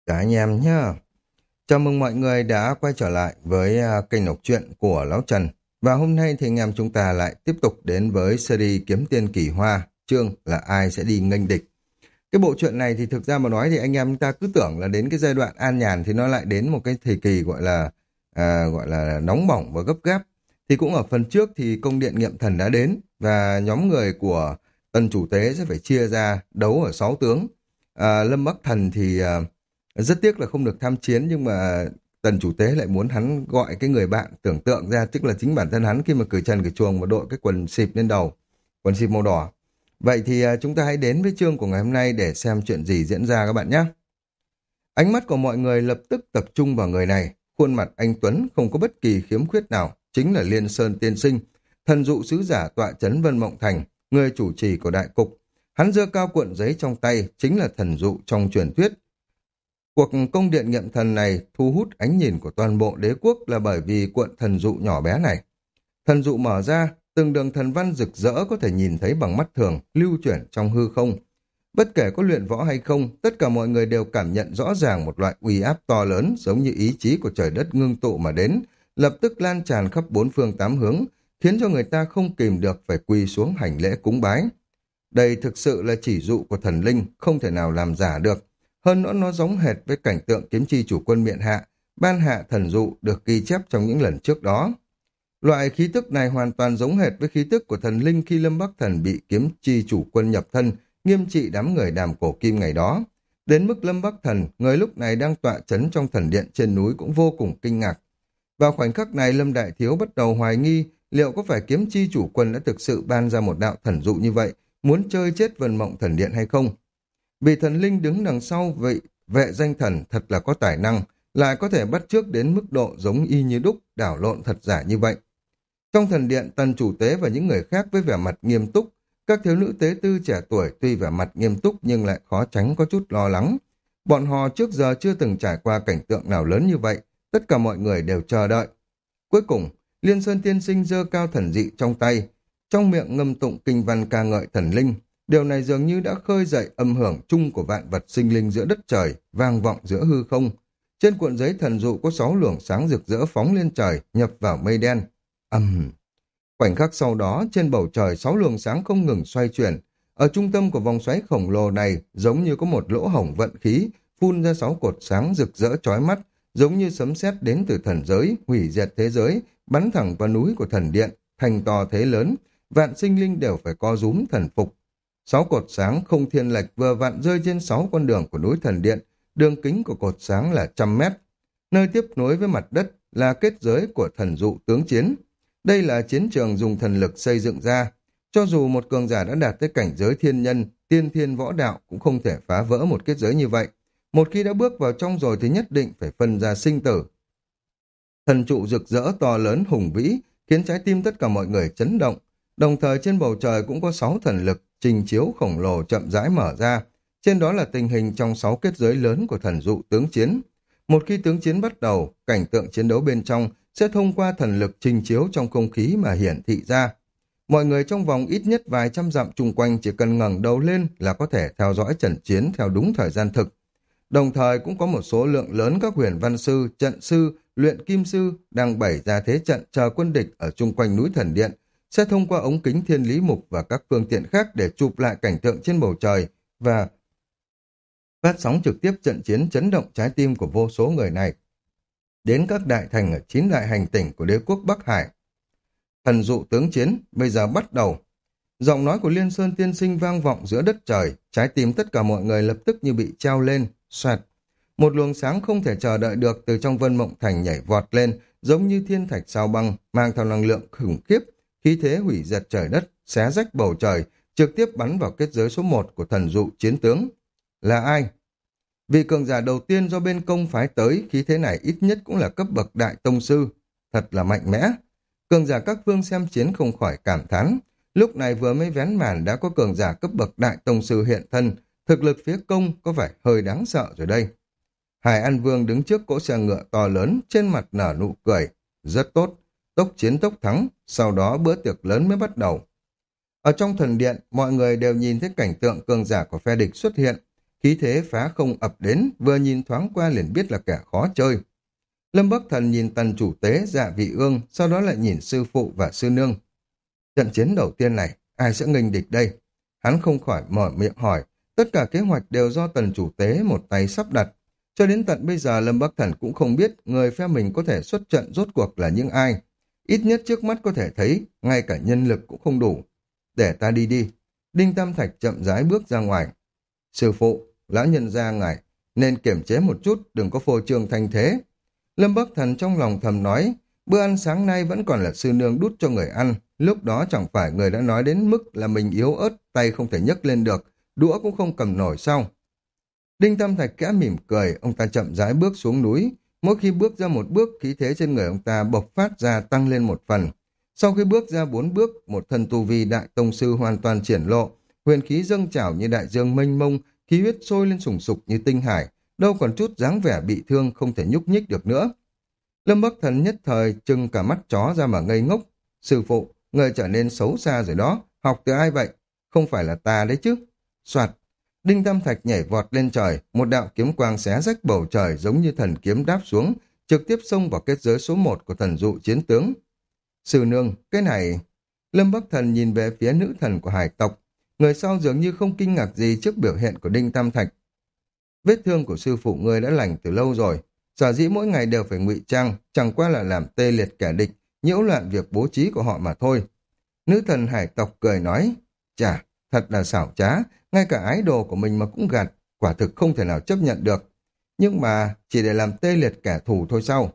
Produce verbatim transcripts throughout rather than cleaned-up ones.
Cả anh em nhá. Chào mừng mọi người đã quay trở lại với à, kênh đọc truyện của Lão Trần. Và hôm nay thì anh em chúng ta lại tiếp tục đến với series Kiếm Tiên Kỳ Hoa, chương là ai sẽ đi nghênh địch. Cái bộ truyện này thì thực ra mà nói thì anh em chúng ta cứ tưởng là đến cái giai đoạn an nhàn thì nó lại đến một cái thời kỳ gọi là à, gọi là nóng bỏng và gấp gáp. Thì cũng ở phần trước thì cung điện nghiệm thần đã đến và nhóm người của Tần Chủ Tế sẽ phải chia ra đấu ở sáu tướng. À, Lâm Bắc Thần thì à, rất tiếc là không được tham chiến, nhưng mà Tần Chủ Tế lại muốn hắn gọi cái người bạn tưởng tượng ra, tức là chính bản thân hắn khi mà cởi trần cởi chuồng và đội cái quần xịp lên đầu, quần xịp màu đỏ. Vậy thì à, chúng ta hãy đến với chương của ngày hôm nay để xem chuyện gì diễn ra các bạn nhé. Ánh mắt của mọi người lập tức tập trung vào người này. Khuôn mặt anh Tuấn không có bất kỳ khiếm khuyết nào, chính là Liên Sơn Tiên Sinh, thần dụ sứ giả tọa chấn Vân Mộng Thành, người chủ trì của đại cục. Hắn giơ cao cuộn giấy trong tay, chính là thần dụ trong truyền thuyết. Cuộc công điện nghiệm thần này thu hút ánh nhìn của toàn bộ đế quốc là bởi vì cuộn thần dụ nhỏ bé này. Thần dụ mở ra, từng đường thần văn rực rỡ có thể nhìn thấy bằng mắt thường, lưu chuyển trong hư không. Bất kể có luyện võ hay không, tất cả mọi người đều cảm nhận rõ ràng một loại uy áp to lớn giống như ý chí của trời đất ngưng tụ mà đến, lập tức lan tràn khắp bốn phương tám hướng, khiến cho người ta không kìm được phải quỳ xuống hành lễ cúng bái. Đây thực sự là chỉ dụ của thần linh, không thể nào làm giả được. Hơn nữa nó giống hệt với cảnh tượng kiếm chi chủ quân miện hạ, ban hạ thần dụ được ghi chép trong những lần trước đó. Loại khí tức này hoàn toàn giống hệt với khí tức của thần linh khi Lâm Bắc Thần bị kiếm chi chủ quân nhập thân, nghiêm trị đám người đàm cổ kim ngày đó. Đến mức Lâm Bắc Thần, người lúc này đang tọa chấn trong thần điện trên núi cũng vô cùng kinh ngạc. Vào khoảnh khắc này Lâm Đại Thiếu bắt đầu hoài nghi liệu có phải kiếm chi chủ quân đã thực sự ban ra một đạo thần dụ như vậy, muốn chơi chết Vân Mộng Thần Điện hay không. Vì thần linh đứng đằng sau vậy, vệ danh thần thật là có tài năng, lại có thể bắt chước đến mức độ giống y như đúc, đảo lộn thật giả như vậy. Trong thần điện, Tần Chủ Tế và những người khác với vẻ mặt nghiêm túc, các thiếu nữ tế tư trẻ tuổi tuy vẻ mặt nghiêm túc nhưng lại khó tránh có chút lo lắng. Bọn họ trước giờ chưa từng trải qua cảnh tượng nào lớn như vậy, tất cả mọi người đều chờ đợi. Cuối cùng, Liên Sơn Tiên Sinh giơ cao thần dị trong tay, trong miệng ngâm tụng kinh văn ca ngợi thần linh. Điều này dường như đã khơi dậy âm hưởng chung của vạn vật sinh linh giữa đất trời, vang vọng giữa hư không. Trên cuộn giấy thần dụ có sáu luồng sáng rực rỡ phóng lên trời, nhập vào mây đen. Ầm! Khoảnh khắc sau đó, trên bầu trời sáu luồng sáng không ngừng xoay chuyển. Ở trung tâm của vòng xoáy khổng lồ này, giống như có một lỗ hổng vận khí, phun ra sáu cột sáng rực rỡ chói mắt, giống như sấm sét đến từ thần giới, hủy diệt thế giới, bắn thẳng vào núi của thần điện, thành to thế lớn, vạn sinh linh đều phải co rúm thần phục. Sáu cột sáng không thiên lệch vừa vặn rơi trên sáu con đường của núi thần điện, đường kính của cột sáng là trăm mét. Nơi tiếp nối với mặt đất là kết giới của thần dụ tướng chiến. Đây là chiến trường dùng thần lực xây dựng ra. Cho dù một cường giả đã đạt tới cảnh giới thiên nhân, tiên thiên võ đạo cũng không thể phá vỡ một kết giới như vậy. Một khi đã bước vào trong rồi thì nhất định phải phân ra sinh tử. Thần trụ rực rỡ to lớn hùng vĩ, khiến trái tim tất cả mọi người chấn động. Đồng thời trên bầu trời cũng có sáu thần lực trình chiếu khổng lồ chậm rãi mở ra. Trên đó là tình hình trong sáu kết giới lớn của thần dụ tướng chiến. Một khi tướng chiến bắt đầu, cảnh tượng chiến đấu bên trong sẽ thông qua thần lực trình chiếu trong không khí mà hiển thị ra. Mọi người trong vòng ít nhất vài trăm dặm chung quanh chỉ cần ngẩng đầu lên là có thể theo dõi trận chiến theo đúng thời gian thực. Đồng thời cũng có một số lượng lớn các huyền văn sư, trận sư, luyện kim sư đang bày ra thế trận chờ quân địch ở chung quanh núi thần điện, sẽ thông qua ống kính thiên lý mục và các phương tiện khác để chụp lại cảnh tượng trên bầu trời và phát sóng trực tiếp trận chiến chấn động trái tim của vô số người này. Đến các đại thành ở chín đại hành tỉnh của đế quốc Bắc Hải. Thần dụ tướng chiến, bây giờ bắt đầu. Giọng nói của Liên Sơn Tiên Sinh vang vọng giữa đất trời, trái tim tất cả mọi người lập tức như bị treo lên, xoẹt. Một luồng sáng không thể chờ đợi được từ trong Vân Mộng Thành nhảy vọt lên, giống như thiên thạch sao băng, mang theo năng lượng khủng khiếp, khí thế hủy diệt trời đất, xé rách bầu trời, trực tiếp bắn vào kết giới số một của thần dụ chiến tướng. Là ai? Vị cường giả đầu tiên do bên công phái tới, khí thế này ít nhất cũng là cấp bậc đại tông sư. Thật là mạnh mẽ. Cường giả các phương xem chiến không khỏi cảm thán. Lúc này vừa mới vén màn đã có cường giả cấp bậc đại tông sư hiện thân, thực lực phía công có vẻ hơi đáng sợ rồi đây. Hải An Vương đứng trước cỗ xe ngựa to lớn, trên mặt nở nụ cười. Rất tốt, tốc chiến tốc thắng, sau đó bữa tiệc lớn mới bắt đầu. Ở trong thần điện, mọi người đều nhìn thấy cảnh tượng cường giả của phe địch xuất hiện. khí thế phá không ập đến, vừa nhìn thoáng qua liền biết là kẻ khó chơi. Lâm Bắc Thần nhìn Tần chủ tế, Dạ Vị Ương, sau đó lại nhìn sư phụ và sư nương. Trận chiến đầu tiên này, ai sẽ nghênh địch đây? Hắn không khỏi mở miệng hỏi, tất cả kế hoạch đều do Tần chủ tế một tay sắp đặt. Cho đến tận bây giờ Lâm Bắc Thần cũng không biết người phe mình có thể xuất trận rốt cuộc là những ai. Ít nhất trước mắt có thể thấy, ngay cả nhân lực cũng không đủ. Để ta đi đi. Đinh Tam Thạch chậm rãi bước ra ngoài. Sư phụ, lão nhân gia ngài, nên kiềm chế một chút, đừng có phô trương thanh thế. Lâm Bắc Thần trong lòng thầm nói, bữa ăn sáng nay vẫn còn là sư nương đút cho người ăn, lúc đó chẳng phải người đã nói đến mức là mình yếu ớt, tay không thể nhấc lên được, đũa cũng không cầm nổi sao. Đinh Tam Thạch kẽ mỉm cười, ông ta chậm rãi bước xuống núi, mỗi khi bước ra một bước, khí thế trên người ông ta bộc phát ra tăng lên một phần. Sau khi bước ra bốn bước, một thân tu vi đại tông sư hoàn toàn triển lộ, huyền khí dâng trào như đại dương mênh mông, khí huyết sôi lên sùng sục như tinh hải, đâu còn chút dáng vẻ bị thương không thể nhúc nhích được nữa. Lâm Bắc Thần nhất thời trừng cả mắt chó ra mà ngây ngốc. Sư phụ, người trở nên xấu xa rồi đó, học từ ai vậy? Không phải là ta đấy chứ. Soạt, Đinh Tam Thạch nhảy vọt lên trời, một đạo kiếm quang xé rách bầu trời giống như thần kiếm đáp xuống, trực tiếp xông vào kết giới số một của thần dụ chiến tướng. Sư nương, cái này... Lâm Bắc Thần nhìn về phía nữ thần của hải tộc, người sau dường như không kinh ngạc gì trước biểu hiện của Đinh Tam Thạch. Vết thương của sư phụ ngươi đã lành từ lâu rồi, sở dĩ mỗi ngày đều phải ngụy trang, chẳng qua là làm tê liệt kẻ địch, nhiễu loạn việc bố trí của họ mà thôi. Nữ thần hải tộc cười nói, chà, thật là xảo trá, ngay cả ái đồ của mình mà cũng gạt, quả thực không thể nào chấp nhận được. Nhưng mà chỉ để làm tê liệt kẻ thù thôi sao?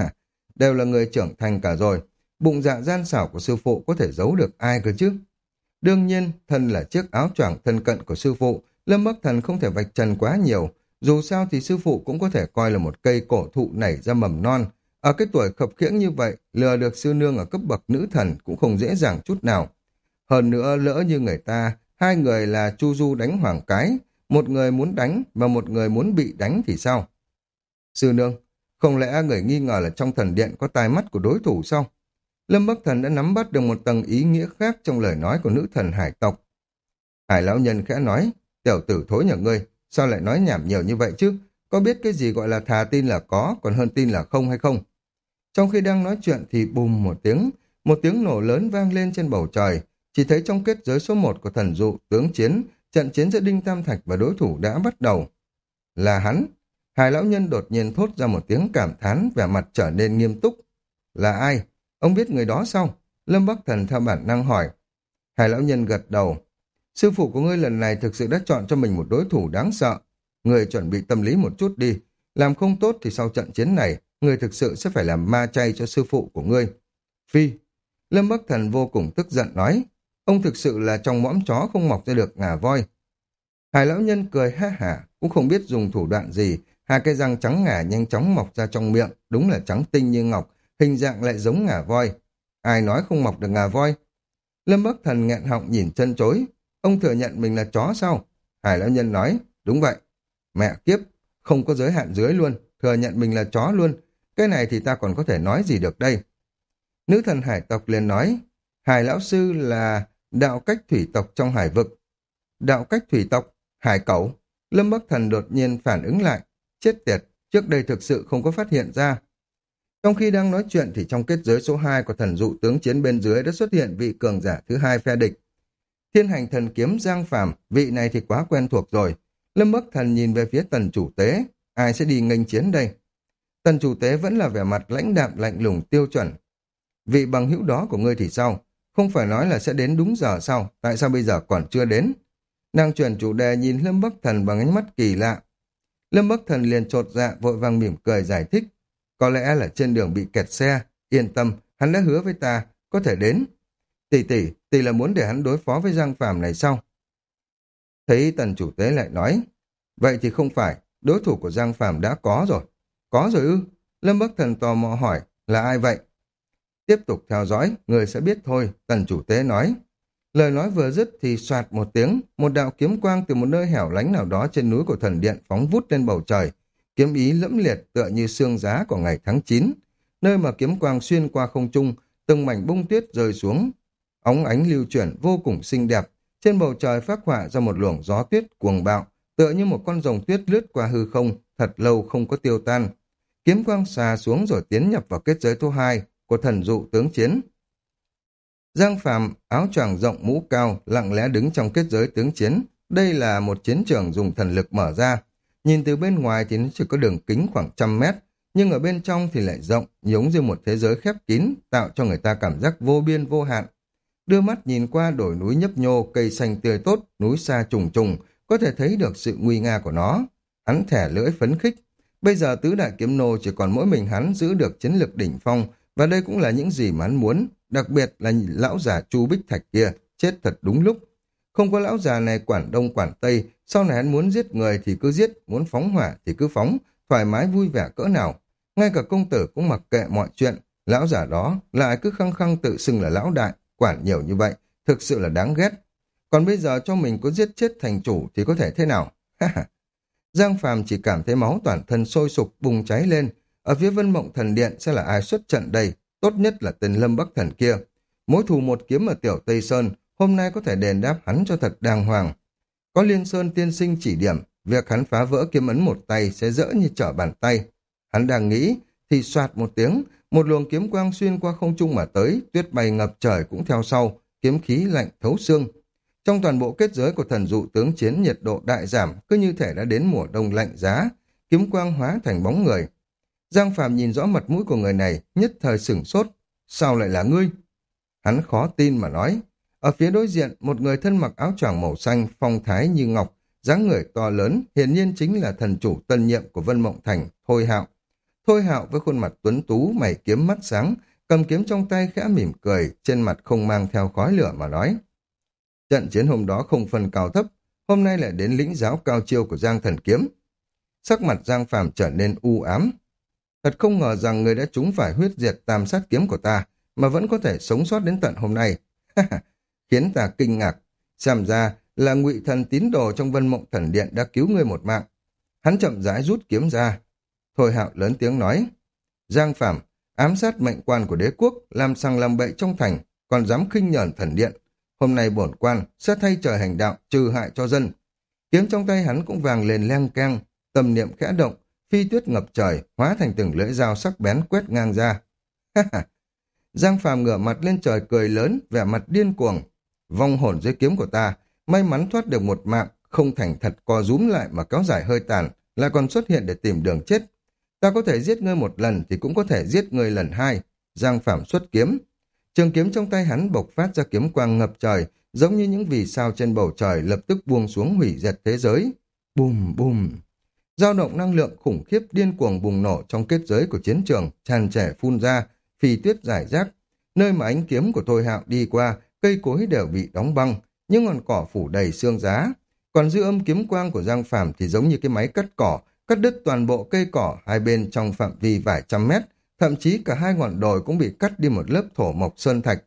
Đều là người trưởng thành cả rồi, bụng dạ gian xảo của sư phụ có thể giấu được ai cơ chứ? Đương nhiên, thân là chiếc áo choàng thân cận của sư phụ, Lâm Bắc Thần không thể vạch trần quá nhiều, dù sao thì sư phụ cũng có thể coi là một cây cổ thụ nảy ra mầm non. Ở cái tuổi khập khiễng như vậy, lừa được sư nương ở cấp bậc nữ thần cũng không dễ dàng chút nào. Hơn nữa, lỡ như người ta, hai người là Chu Du đánh Hoàng Cái, một người muốn đánh và một người muốn bị đánh thì sao? Sư nương, không lẽ người nghi ngờ là trong thần điện có tai mắt của đối thủ sao? Lâm Bắc Thần đã nắm bắt được một tầng ý nghĩa khác trong lời nói của nữ thần hải tộc. Hải lão nhân khẽ nói, tiểu tử thối nhà ngươi, sao lại nói nhảm nhiều như vậy chứ? Có biết cái gì gọi là thà tin là có, còn hơn tin là không hay không? Trong khi đang nói chuyện thì bùm một tiếng, một tiếng nổ lớn vang lên trên bầu trời. Chỉ thấy trong kết giới số một của thần dụ tướng chiến, trận chiến giữa Đinh Tam Thạch và đối thủ đã bắt đầu. Là hắn. Hải lão nhân đột nhiên thốt ra một tiếng cảm thán, vẻ mặt trở nên nghiêm túc. Là ai? Ông biết người đó sao? Lâm Bắc Thần theo bản năng hỏi. Hải lão nhân gật đầu. Sư phụ của ngươi lần này thực sự đã chọn cho mình một đối thủ đáng sợ. Ngươi chuẩn bị tâm lý một chút đi. Làm không tốt thì sau trận chiến này, ngươi thực sự sẽ phải làm ma chay cho sư phụ của ngươi. Phi. Lâm Bắc Thần vô cùng tức giận nói. Ông thực sự là trong mõm chó không mọc ra được ngà voi. Hải lão nhân cười ha hả, cũng không biết dùng thủ đoạn gì. Hai cái răng trắng ngà nhanh chóng mọc ra trong miệng, đúng là trắng tinh như ngọc, hình dạng lại giống ngà voi. Ai nói không mọc được ngà voi? Lâm Bắc Thần nghẹn họng nhìn chân chối. Ông thừa nhận mình là chó sao? Hải lão nhân nói, đúng vậy. Mẹ kiếp, không có giới hạn dưới luôn, thừa nhận mình là chó luôn. Cái này thì ta còn có thể nói gì được đây? Nữ thần hải tộc liền nói, Hải lão sư là đạo cách thủy tộc trong hải vực. Đạo cách thủy tộc? Hải cẩu? Lâm Bắc Thần đột nhiên phản ứng lại. Chết tiệt, trước đây thực sự không có phát hiện ra. Trong khi đang nói chuyện thì trong kết giới số hai của thần dụ tướng chiến bên dưới đã xuất hiện vị cường giả thứ hai phe địch. Thiên hành thần kiếm Giang Phàm, vị này thì quá quen thuộc rồi. Lâm Bắc Thần nhìn về phía tần chủ tế, ai sẽ đi nghênh chiến đây? Tần chủ tế vẫn là vẻ mặt lãnh đạm lạnh lùng tiêu chuẩn. Vị bằng hữu đó của ngươi thì sao? Không phải nói là sẽ đến đúng giờ sao? Tại sao bây giờ còn chưa đến? Nàng chuyển chủ đề nhìn Lâm Bắc Thần bằng ánh mắt kỳ lạ. Lâm Bắc Thần liền chột dạ vội vàng mỉm cười giải thích. Có lẽ là trên đường bị kẹt xe. Yên tâm, hắn đã hứa với ta, có thể đến. Tỷ tỷ, tỷ là muốn để hắn đối phó với Giang Phàm này sao? Thấy tần chủ tế lại nói. Vậy thì không phải, đối thủ của Giang Phàm đã có rồi. Có rồi ư? Lâm Bắc Thần tò mò hỏi, là ai vậy? Tiếp tục theo dõi, người sẽ biết thôi, tần chủ tế nói. Lời nói vừa dứt thì soạt một tiếng, một đạo kiếm quang từ một nơi hẻo lánh nào đó trên núi của thần điện phóng vút lên bầu trời. Kiếm ý lẫm liệt tựa như sương giá của ngày tháng chín. Nơi mà kiếm quang xuyên qua không trung, từng mảnh bông tuyết rơi xuống. Óng ánh lưu chuyển vô cùng xinh đẹp, trên bầu trời phác họa ra một luồng gió tuyết cuồng bạo, tựa như một con rồng tuyết lướt qua hư không, thật lâu không có tiêu tan. Kiếm quang xà xuống rồi tiến nhập vào kết giới thứ hai của thần dụ tướng chiến. Giang Phàm áo choàng rộng mũ cao, lặng lẽ đứng trong kết giới tướng chiến. Đây là một chiến trường dùng thần lực mở ra. Nhìn từ bên ngoài thì nó chỉ có đường kính khoảng trăm mét, nhưng ở bên trong thì lại rộng, giống như một thế giới khép kín, tạo cho người ta cảm giác vô biên vô hạn. Đưa mắt nhìn qua đồi núi nhấp nhô, cây xanh tươi tốt, núi xa trùng trùng, có thể thấy được sự nguy nga của nó. Hắn thẻ lưỡi phấn khích. Bây giờ tứ đại kiếm nô chỉ còn mỗi mình hắn giữ được chiến lực đỉnh phong, và đây cũng là những gì mà hắn muốn, đặc biệt là lão già Chu Bích Thạch kia, chết thật đúng lúc. Không có lão già này quản đông quản tây, sau này hắn muốn giết người thì cứ giết, muốn phóng hỏa thì cứ phóng, thoải mái vui vẻ cỡ nào. Ngay cả công tử cũng mặc kệ mọi chuyện, lão già đó lại cứ khăng khăng tự xưng là lão đại, quản nhiều như vậy, thực sự là đáng ghét. Còn bây giờ cho mình có giết chết thành chủ thì có thể thế nào? Giang Phàm chỉ cảm thấy máu toàn thân sôi sục bùng cháy lên. Ở phía Vân Mộng Thần Điện sẽ là ai xuất trận đây? Tốt nhất là tên Lâm Bắc Thần kia. Mối thù một kiếm ở Tiểu Tây Sơn, hôm nay có thể đền đáp hắn cho thật đàng hoàng. Có Liên Sơn tiên sinh chỉ điểm, việc hắn phá vỡ kiếm ấn một tay sẽ dỡ như trở bàn tay. Hắn đang nghĩ, thì soạt một tiếng, một luồng kiếm quang xuyên qua không trung mà tới, tuyết bay ngập trời cũng theo sau, kiếm khí lạnh thấu xương. Trong toàn bộ kết giới của thần dụ tướng chiến, nhiệt độ đại giảm, cứ như thể đã đến mùa đông lạnh giá, kiếm quang hóa thành bóng người. Giang Phàm nhìn rõ mặt mũi của người này, nhất thời sửng sốt. Sao lại là ngươi? Hắn khó tin mà nói. Ở phía đối diện, một người thân mặc áo choàng màu xanh, phong thái như ngọc, dáng người to lớn, hiển nhiên chính là thần chủ tân nhiệm của Vân Mộng Thành, Thôi Hạo. Thôi Hạo với khuôn mặt tuấn tú, mày kiếm mắt sáng, cầm kiếm trong tay khẽ mỉm cười, trên mặt không mang theo khói lửa mà nói. Trận chiến hôm đó không phân cao thấp, hôm nay lại đến lĩnh giáo cao chiêu của Giang Thần Kiếm. Sắc mặt Giang Phàm trở nên u ám. Thật không ngờ rằng người đã trúng phải huyết diệt tam sát kiếm của ta, mà vẫn có thể sống sót đến tận hôm nay. Khiến ta kinh ngạc. Xem ra là Ngụy Thần tín đồ trong Vân Mộng Thần Điện đã cứu ngươi một mạng. Hắn chậm rãi rút kiếm ra. Thôi Hạo lớn tiếng nói. Giang Phàm ám sát mệnh quan của đế quốc, làm sằng làm bậy trong thành, còn dám khinh nhởn thần điện. Hôm nay bổn quan sẽ thay trời hành đạo, trừ hại cho dân. Kiếm trong tay hắn cũng vàng lên leng keng, tâm niệm khẽ động, phi tuyết ngập trời, hóa thành từng lưỡi dao sắc bén quét ngang ra. Giang Phàm ngửa mặt lên trời cười lớn, vẻ mặt điên cuồng. Vong hồn dưới kiếm của ta, may mắn thoát được một mạng, không thành thật co rúm lại mà kéo dài hơi tàn, lại còn xuất hiện để tìm đường chết. Ta có thể giết ngươi một lần thì cũng có thể giết ngươi lần hai. Giang Phàm xuất kiếm. Trường kiếm trong tay hắn bộc phát ra kiếm quang ngập trời, giống như những vì sao trên bầu trời lập tức buông xuống hủy diệt thế giới. Bùm bùm. Dao động năng lượng khủng khiếp điên cuồng bùng nổ trong kết giới của chiến trường, tràn trề phun ra, phi tuyết rải rác. Nơi mà ánh kiếm của Thôi Hạo đi qua, cây cối đều bị đóng băng, những ngọn cỏ phủ đầy xương giá. Còn dư âm kiếm quang của Giang Phàm thì giống như cái máy cắt cỏ, cắt đứt toàn bộ cây cỏ hai bên trong phạm vi vài trăm mét, thậm chí cả hai ngọn đồi cũng bị cắt đi một lớp thổ mộc sơn thạch.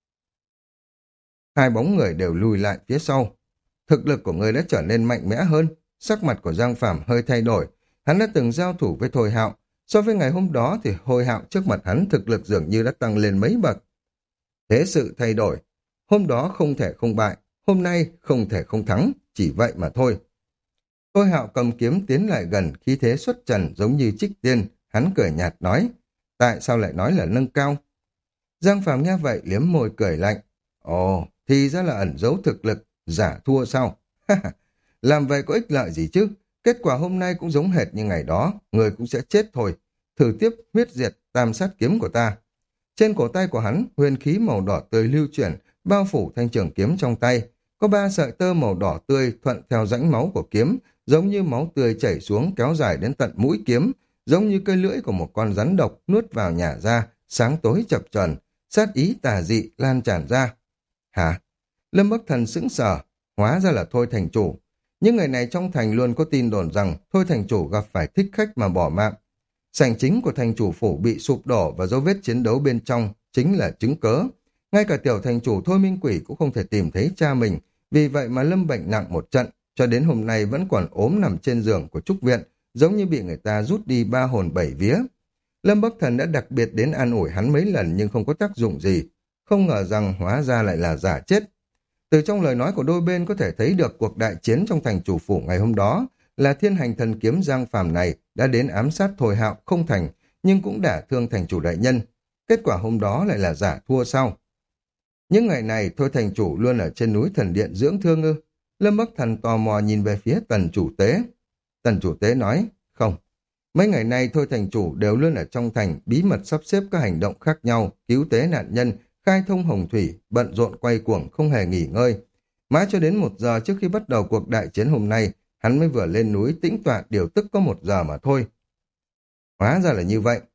Hai bóng người đều lùi lại phía sau. Thực lực của người đã trở nên mạnh mẽ hơn. Sắc mặt của Giang Phàm hơi thay đổi. Hắn đã từng giao thủ với Thôi Hạo. So với ngày hôm đó thì Thôi Hạo trước mặt hắn thực lực dường như đã tăng lên mấy bậc. Thế sự thay đổi. Hôm đó không thể không bại. Hôm nay không thể không thắng. Chỉ vậy mà thôi. Thôi Hạo cầm kiếm tiến lại gần, khí thế xuất trần giống như trích tiên. Hắn cười nhạt nói. Tại sao lại nói là nâng cao? Giang Phàm nghe vậy liếm môi cười lạnh. Ồ, thì ra là ẩn giấu thực lực, giả thua sao? Làm vậy có ích lợi gì chứ? Kết quả hôm nay cũng giống hệt như ngày đó, người cũng sẽ chết thôi. Thử tiếp huyết diệt tam sát kiếm của ta. Trên cổ tay của hắn, huyền khí màu đỏ tươi lưu chuyển, bao phủ thanh trường kiếm trong tay. Có ba sợi tơ màu đỏ tươi thuận theo rãnh máu của kiếm, giống như máu tươi chảy xuống kéo dài đến tận mũi kiếm, giống như cây lưỡi của một con rắn độc nuốt vào nhả ra, sáng tối chập chờn, sát ý tà dị lan tràn ra. Hả? Lâm Bắc Thần sững sờ, hóa ra là Thôi thành chủ. Những người này trong thành luôn có tin đồn rằng Thôi thành chủ gặp phải thích khách mà bỏ mạng. Sảnh chính của thành chủ phủ bị sụp đổ và dấu vết chiến đấu bên trong chính là chứng cớ. Ngay cả tiểu thành chủ Thôi Minh Quỷ cũng không thể tìm thấy cha mình, vì vậy mà lâm bệnh nặng một trận, cho đến hôm nay vẫn còn ốm nằm trên giường của trúc viện, giống như bị người ta rút đi ba hồn bảy vía. Lâm Bắc Thần đã đặc biệt đến an ủi hắn mấy lần nhưng không có tác dụng gì, không ngờ rằng hóa ra lại là giả chết. Từ trong lời nói của đôi bên có thể thấy được cuộc đại chiến trong thành chủ phủ ngày hôm đó là thiên hành thần kiếm Giang Phàm này đã đến ám sát Thôi Hạo không thành, nhưng cũng đả thương thành chủ đại nhân. Kết quả hôm đó lại là giả thua sao? Những ngày này Thôi thành chủ luôn ở trên núi thần điện dưỡng thương ư? Lâm Bắc Thần tò mò nhìn về phía tần chủ tế. Tần chủ tế nói, không. Mấy ngày nay Thôi thành chủ đều luôn ở trong thành bí mật sắp xếp các hành động khác nhau, cứu tế nạn nhân, khai thông hồng thủy, bận rộn quay cuồng không hề nghỉ ngơi. Mãi cho đến một giờ trước khi bắt đầu cuộc đại chiến hôm nay, hắn mới vừa lên núi tĩnh tọa điều tức có một giờ mà thôi. Hóa ra là như vậy.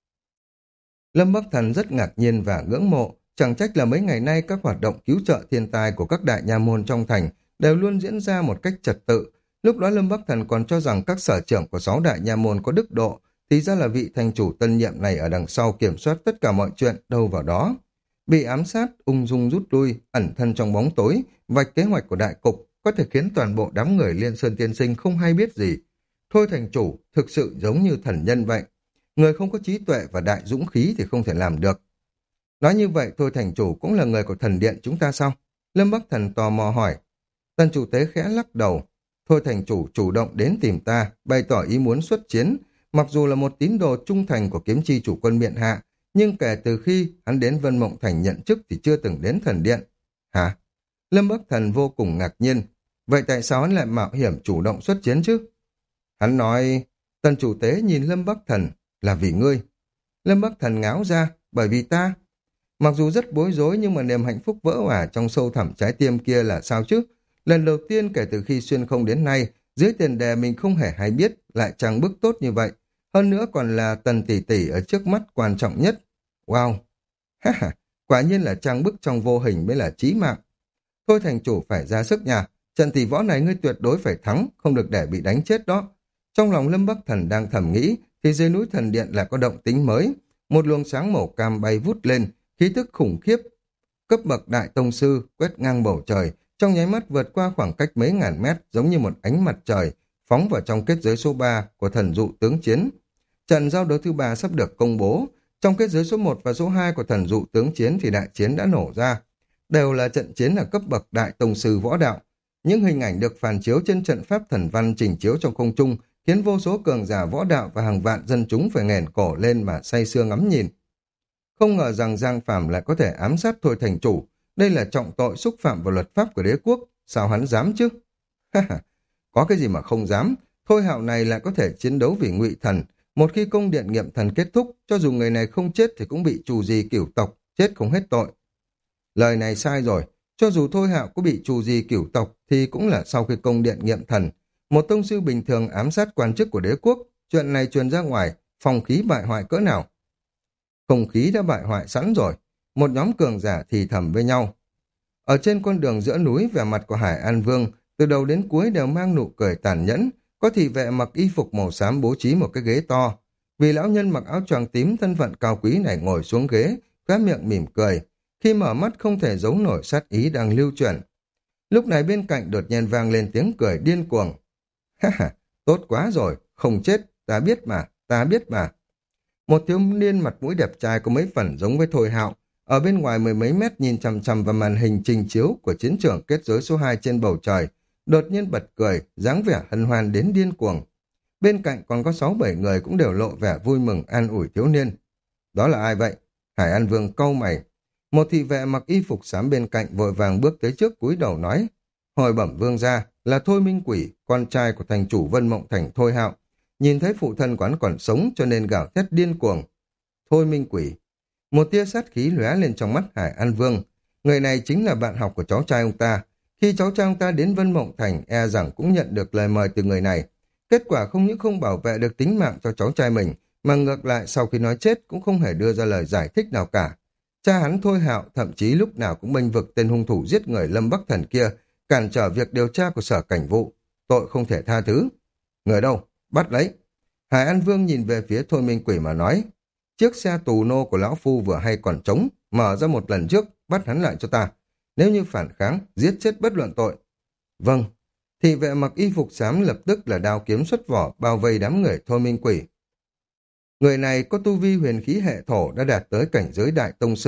Lâm Bắc Thần rất ngạc nhiên và ngưỡng mộ, chẳng trách là mấy ngày nay các hoạt động cứu trợ thiên tai của các đại nha môn trong thành đều luôn diễn ra một cách trật tự. Lúc đó Lâm Bắc Thần còn cho rằng các sở trưởng của sáu đại nha môn có đức độ, thì ra là vị thành chủ tân nhiệm này ở đằng sau kiểm soát tất cả mọi chuyện đâu vào đó. Bị ám sát, ung dung rút lui, ẩn thân trong bóng tối, vạch kế hoạch của đại cục, có thể khiến toàn bộ đám người Liên Sơn Tiên Sinh không hay biết gì. Thôi thành chủ thực sự giống như thần nhân vậy. Người không có trí tuệ và đại dũng khí thì không thể làm được. Nói như vậy Thôi thành chủ cũng là người của thần điện chúng ta sao? Lâm Bắc Thần tò mò hỏi. Tần chủ tế khẽ lắc đầu. Thôi thành chủ chủ động đến tìm ta, bày tỏ ý muốn xuất chiến. Mặc dù là một tín đồ trung thành của kiếm chi chủ quân miện hạ, nhưng kể từ khi hắn đến Vân Mộng Thành nhận chức thì chưa từng đến thần điện. Hả? Lâm Bắc Thần vô cùng ngạc nhiên. Vậy tại sao hắn lại mạo hiểm chủ động xuất chiến chứ? Hắn nói, tần chủ tế nhìn Lâm Bắc Thần, là vì ngươi. Lâm Bắc Thần ngáo ra, bởi vì ta. Mặc dù rất bối rối nhưng mà niềm hạnh phúc vỡ òa trong sâu thẳm trái tim kia là sao chứ? Lần đầu tiên kể từ khi xuyên không đến nay, dưới tiền đề mình không hề hay biết, lại trang bức tốt như vậy. Hơn nữa còn là tần tỷ tỷ ở trước mắt quan trọng nhất. Wow! Ha ha! Quả nhiên là trang bức trong vô hình mới là chí mạng. Thôi thành chủ phải ra sức nha. Trận tỷ võ này ngươi tuyệt đối phải thắng, không được để bị đánh chết đó. Trong lòng Lâm Bắc Thần đang thầm nghĩ, thì dưới núi thần điện lại có động tính mới. Một luồng sáng màu cam bay vút lên, khí tức khủng khiếp. Cấp bậc đại tông sư quét ngang bầu trời, trong nháy mắt vượt qua khoảng cách mấy ngàn mét giống như một ánh mặt trời, phóng vào trong kết giới số ba của thần dụ tướng chiến. Trận giao đấu thứ ba sắp được công bố. Trong kết giới số một và số hai của thần dụ tướng chiến thì đại chiến đã nổ ra. Đều là trận chiến ở cấp bậc đại tông sư võ đạo. Những hình ảnh được phản chiếu trên trận pháp thần văn trình chiếu trong không trung khiến vô số cường giả võ đạo và hàng vạn dân chúng phải nghển cổ lên mà say sưa ngắm nhìn. Không ngờ rằng Giang Phàm lại có thể ám sát Thôi thành chủ. Đây là trọng tội xúc phạm vào luật pháp của đế quốc. Sao hắn dám chứ? Có cái gì mà không dám. Thôi Hạo này lại có thể chiến đấu vì Ngụy Thần. Một khi công điện nghiệm thần kết thúc, cho dù người này không chết thì cũng bị trù di cửu tộc, chết không hết tội. Lời này sai rồi. Cho dù Thôi Hạo có bị trù di cửu tộc thì cũng là sau khi công điện nghiệm thần. Một tông sư bình thường ám sát quan chức của đế quốc, chuyện này truyền ra ngoài, phong khí bại hoại cỡ nào? Không khí đã bại hoại sẵn rồi. Một nhóm cường giả thì thầm với nhau. Ở trên con đường giữa núi, vẻ mặt của Hải An Vương từ đầu đến cuối đều mang nụ cười tàn nhẫn. Có thị vệ mặc y phục màu xám bố trí một cái ghế to. Vì lão nhân mặc áo choàng tím thân phận cao quý này ngồi xuống ghế, khóe miệng mỉm cười. Khi mở mắt không thể giấu nổi sát ý đang lưu chuyển. Lúc này bên cạnh đột nhiên vang lên tiếng cười điên cuồng. Ha ha, tốt quá rồi, không chết, ta biết mà, ta biết mà. Một thiếu niên mặt mũi đẹp trai có mấy phần giống với Thôi Hạo, ở bên ngoài mười mấy mét nhìn chằm chằm vào màn hình trình chiếu của chiến trường kết giới số hai trên bầu trời, đột nhiên bật cười, dáng vẻ hân hoan đến điên cuồng. Bên cạnh còn có sáu bảy người cũng đều lộ vẻ vui mừng an ủi thiếu niên. Đó là ai vậy? Hải An Vương cau mày. Một thị vệ mặc y phục xám bên cạnh vội vàng bước tới trước cúi đầu nói, hồi bẩm vương gia, là Thôi Minh Quỷ, con trai của thành chủ Vân Mộng Thành Thôi Hạo. Nhìn thấy phụ thân quán còn sống cho nên gào thét điên cuồng. Thôi Minh Quỷ. Một tia sát khí lóe lên trong mắt Hải An Vương. Người này chính là bạn học của cháu trai ông ta. Khi cháu trai ông ta đến Vân Mộng Thành, e rằng cũng nhận được lời mời từ người này. Kết quả không những không bảo vệ được tính mạng cho cháu trai mình, mà ngược lại sau khi nói chết cũng không hề đưa ra lời giải thích nào cả. Cha hắn Thôi Hạo thậm chí lúc nào cũng bênh vực tên hung thủ giết người Lâm Bắc Thần kia, cản trở việc điều tra của sở cảnh vụ. Tội không thể tha thứ. Người đâu? Bắt lấy. Hải An Vương nhìn về phía Thôi Minh Quỷ mà nói, chiếc xe tù nô của lão phu vừa hay còn trống, mở ra một lần trước, bắt hắn lại cho ta. Nếu như phản kháng, giết chết bất luận tội. Vâng. Thị vệ mặc y phục xám lập tức là đao kiếm xuất vỏ bao vây đám người Thôi Minh Quỷ. Người này có tu vi huyền khí hệ thổ đã đạt tới cảnh giới đại tông sư,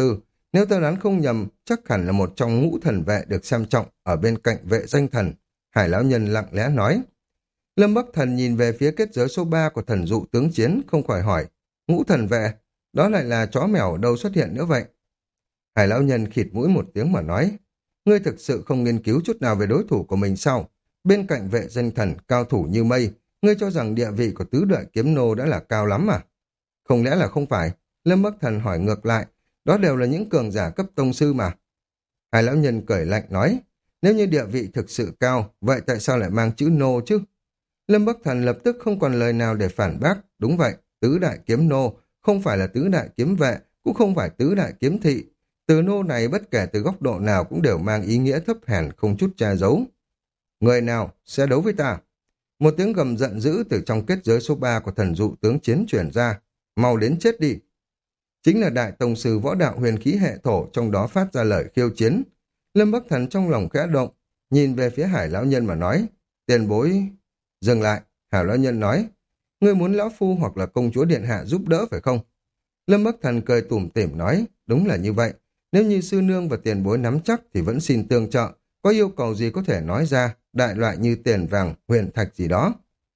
Nếu ta đoán không nhầm, chắc hẳn là một trong ngũ thần vệ được xem trọng ở bên cạnh vệ danh thần. Hải lão nhân lặng lẽ nói. Lâm Bắc Thần nhìn về phía kết giới số ba của thần dụ tướng chiến, không khỏi hỏi. Ngũ thần vệ, đó lại là chó mèo đâu xuất hiện nữa vậy? Hải lão nhân khịt mũi một tiếng mà nói. Ngươi thực sự không nghiên cứu chút nào về đối thủ của mình sao? Bên cạnh vệ danh thần, cao thủ như mây, ngươi cho rằng địa vị của tứ đại kiếm nô đã là cao lắm à? Không lẽ là không phải? Lâm Bắc Thần hỏi ngược lại. Đó đều là những cường giả cấp tông sư mà. Hải lão nhân cười lạnh nói. Nếu như địa vị thực sự cao, vậy tại sao lại mang chữ nô chứ? Lâm Bắc Thần lập tức không còn lời nào để phản bác. Đúng vậy, tứ đại kiếm nô, không phải là tứ đại kiếm vệ, cũng không phải tứ đại kiếm thị. Từ nô này bất kể từ góc độ nào cũng đều mang ý nghĩa thấp hèn không chút che giấu. Người nào sẽ đấu với ta? Một tiếng gầm giận dữ từ trong kết giới số ba của thần dụ tướng chiến truyền ra. Mau đến chết đi. Chính là đại tông sư võ đạo huyền khí hệ thổ, trong đó phát ra lời khiêu chiến. Lâm Bắc Thần trong lòng khẽ động, nhìn về phía Hải lão nhân mà nói. Tiền bối... Dừng lại, Hải lão nhân nói. Ngươi muốn lão phu hoặc là công chúa điện hạ giúp đỡ phải không? Lâm Bắc Thần cười tủm tỉm nói. Đúng là như vậy. Nếu như sư nương và tiền bối nắm chắc thì vẫn xin tương trợ. Có yêu cầu gì có thể nói ra, đại loại như tiền vàng, huyền thạch gì đó.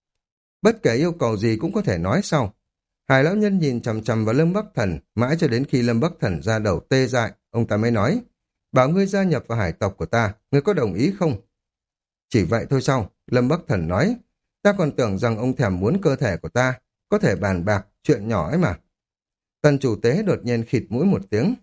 Bất kể yêu cầu gì cũng có thể nói sau. Hải lão nhân nhìn chằm chằm vào Lâm Bắc Thần, mãi cho đến khi Lâm Bắc Thần ra đầu tê dại, ông ta mới nói, bảo ngươi gia nhập vào hải tộc của ta, ngươi có đồng ý không? Chỉ vậy thôi sao? Lâm Bắc Thần nói, ta còn tưởng rằng ông thèm muốn cơ thể của ta, có thể bàn bạc, chuyện nhỏ ấy mà. Tần chủ tế đột nhiên khịt mũi một tiếng.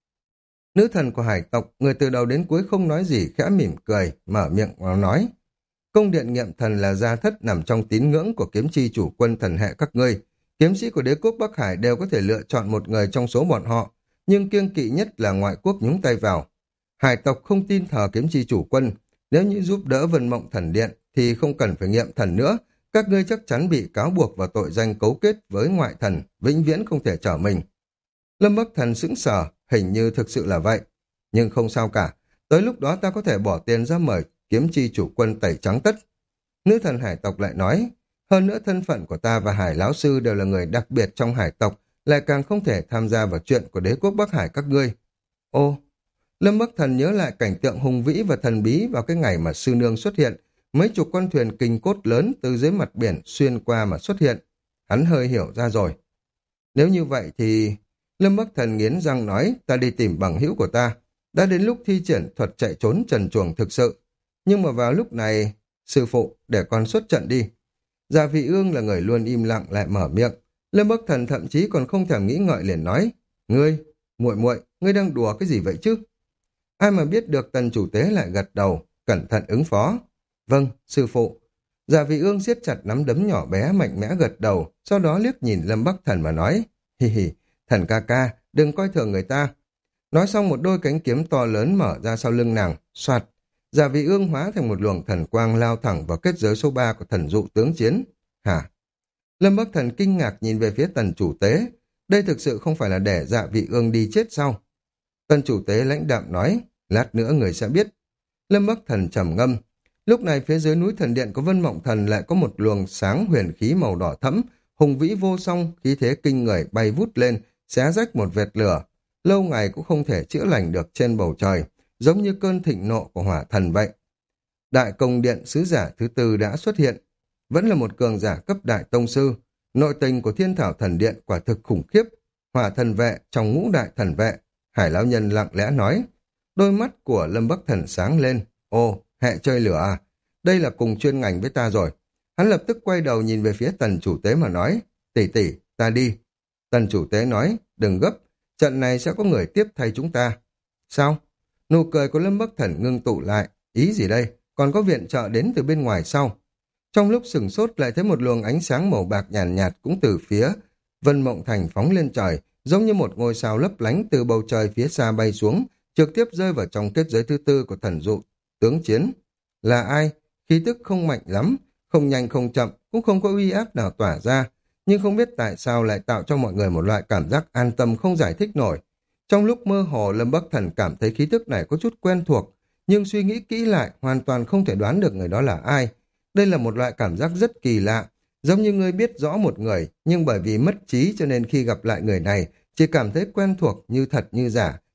Nữ thần của hải tộc, người từ đầu đến cuối không nói gì, khẽ mỉm cười, mở miệng và nói, cung điện nghiệm thần là gia thất nằm trong tín ngưỡng của kiếm chi chủ quân thần hệ các ngươi. Kiếm sĩ của đế quốc Bắc Hải đều có thể lựa chọn một người trong số bọn họ, nhưng kiêng kỵ nhất là ngoại quốc nhúng tay vào. Hải tộc không tin thờ kiếm chi chủ quân, nếu như giúp đỡ Vân Mộng Thần Điện thì không cần phải nghiệm thần nữa, các ngươi chắc chắn bị cáo buộc vào tội danh cấu kết với ngoại thần, vĩnh viễn không thể trở mình. Lâm Bắc Thần sững sờ, hình như thực sự là vậy. Nhưng không sao cả, tới lúc đó ta có thể bỏ tiền ra mời kiếm chi chủ quân tẩy trắng tất. Nữ thần hải tộc lại nói, hơn nữa thân phận của ta và Hải lão sư đều là người đặc biệt trong hải tộc, lại càng không thể tham gia vào chuyện của đế quốc Bắc Hải các ngươi. Ô, Lâm Bắc Thần nhớ lại cảnh tượng hùng vĩ và thần bí vào cái ngày mà sư nương xuất hiện, mấy chục con thuyền kinh cốt lớn từ dưới mặt biển xuyên qua mà xuất hiện. Hắn hơi hiểu ra rồi. Nếu như vậy thì... Lâm Bắc Thần nghiến răng nói, ta đi tìm bằng hữu của ta. Đã đến lúc thi triển thuật chạy trốn trần truồng thực sự. Nhưng mà vào lúc này, sư phụ, để con xuất trận đi. Dạ Vị Ương là người luôn im lặng lại mở miệng. Lâm Bắc Thần thậm chí còn không thèm nghĩ ngợi liền nói, ngươi, muội muội, ngươi đang đùa cái gì vậy chứ? Ai mà biết được Tần chủ tế lại gật đầu, cẩn thận ứng phó. Vâng, sư phụ. Dạ Vị Ương siết chặt nắm đấm nhỏ bé mạnh mẽ gật đầu, sau đó liếc nhìn Lâm Bắc Thần mà nói, hi hi, thần ca ca, đừng coi thường người ta. Nói xong một đôi cánh kiếm to lớn mở ra sau lưng nàng, soạt. Dạ Vị Ương hóa thành một luồng thần quang lao thẳng vào kết giới số ba của thần dụ tướng chiến. Hả? Lâm Bắc Thần kinh ngạc nhìn về phía Tần chủ tế. Đây thực sự không phải là để Dạ Vị Ương đi chết sao? Tần chủ tế lãnh đạm nói, lát nữa người sẽ biết. Lâm Bắc Thần trầm ngâm. Lúc này phía dưới núi thần điện của Vân Mộng Thần lại có một luồng sáng huyền khí màu đỏ thẫm, hùng vĩ vô song, khí thế kinh người bay vút lên, xé rách một vệt lửa. Lâu ngày cũng không thể chữa lành được trên bầu trời, giống như cơn thịnh nộ của hỏa thần vậy. Đại công điện sứ giả thứ tư đã xuất hiện, vẫn là một cường giả cấp đại tông sư. Nội tình của Thiên Thảo Thần Điện quả thực khủng khiếp. Hỏa thần vệ trong ngũ đại thần vệ. Hải lão nhân lặng lẽ nói. Đôi mắt của Lâm Bắc Thần sáng lên. Ồ, hệ chơi lửa à? Đây là cùng chuyên ngành với ta rồi. Hắn lập tức quay đầu nhìn về phía Tần chủ tế mà nói. Tỷ tỷ, ta đi. Tần chủ tế nói, đừng gấp. Trận này sẽ có người tiếp thay chúng ta. Sao? Nụ cười của Lâm Bắc Thần ngưng tụ lại. Ý gì đây? Còn có viện trợ đến từ bên ngoài sau. Trong lúc sửng sốt lại thấy một luồng ánh sáng màu bạc nhàn nhạt, nhạt cũng từ phía Vân Mộng Thành phóng lên trời, giống như một ngôi sao lấp lánh từ bầu trời phía xa bay xuống, trực tiếp rơi vào trong kết giới thứ tư của thần dụ tướng chiến. Là ai? Khí tức không mạnh lắm, không nhanh không chậm, cũng không có uy áp nào tỏa ra, nhưng không biết tại sao lại tạo cho mọi người một loại cảm giác an tâm không giải thích nổi. Trong lúc mơ hồ, Lâm Bắc Thần cảm thấy khí tức này có chút quen thuộc, nhưng suy nghĩ kỹ lại hoàn toàn không thể đoán được người đó là ai. Đây là một loại cảm giác rất kỳ lạ, giống như ngươi biết rõ một người, nhưng bởi vì mất trí cho nên khi gặp lại người này, chỉ cảm thấy quen thuộc như thật như giả,